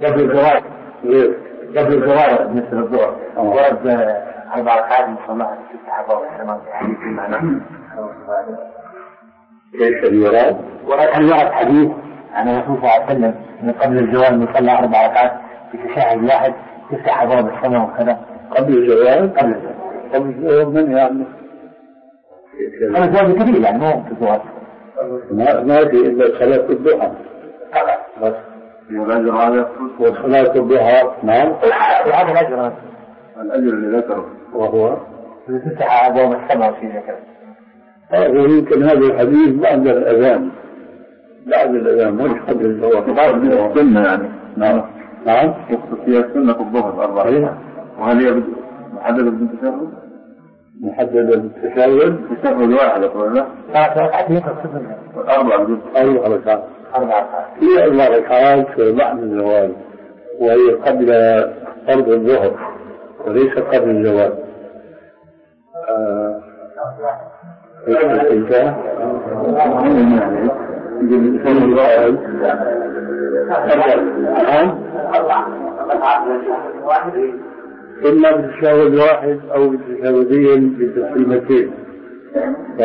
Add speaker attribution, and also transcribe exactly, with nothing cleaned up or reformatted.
Speaker 1: قبل الزواج قبل الزواج مثل الظهر ورد أربع ركعات من صلاة ست حفاظ السماء حديث المعنى.
Speaker 2: كيف الوراد؟
Speaker 1: ورد الورد حديث عن الرسول صلى الله عليه وسلم من قبل الزواج يصلى أربع ركعات في تشهد واحد تفتح أبواب السماء وكذا.
Speaker 2: قبل الزواج؟
Speaker 1: قبل الزواج.
Speaker 2: قبل الزواج من يعني؟
Speaker 1: قبل الزواج كبير يعني مو في الزواج.
Speaker 2: ما ما في إلا صلاة الضحى. بس.
Speaker 3: الأجر هذا
Speaker 2: وصلاة الضحى نعم.
Speaker 1: هذا الأجر
Speaker 3: الأجر اللي ذكره
Speaker 2: وهو
Speaker 1: تفتح أبواب السماء في ذكر.
Speaker 2: ويمكن هذا الحديث بعد الأذان بعد الأذان مش قبل الزواج.
Speaker 3: بعد السنة يعني.
Speaker 2: نعم نعم.
Speaker 3: يقصد فيها السنة الظهر أربعة. وهل هي محددة بالتشهد؟
Speaker 2: محددة بالتشهد؟
Speaker 3: تشهد واحد أقول لا.
Speaker 1: ثلاث ركعات يقصد
Speaker 3: أربعة
Speaker 2: أربع ركعات.
Speaker 1: أربع ركعات.
Speaker 2: هي أربع ركعات بعد الزواج وهي قبل فرض الظهر وليس قبل الزواج. آه. إما بالتشهد واحد أو بالتشهدين بالتسليمتين.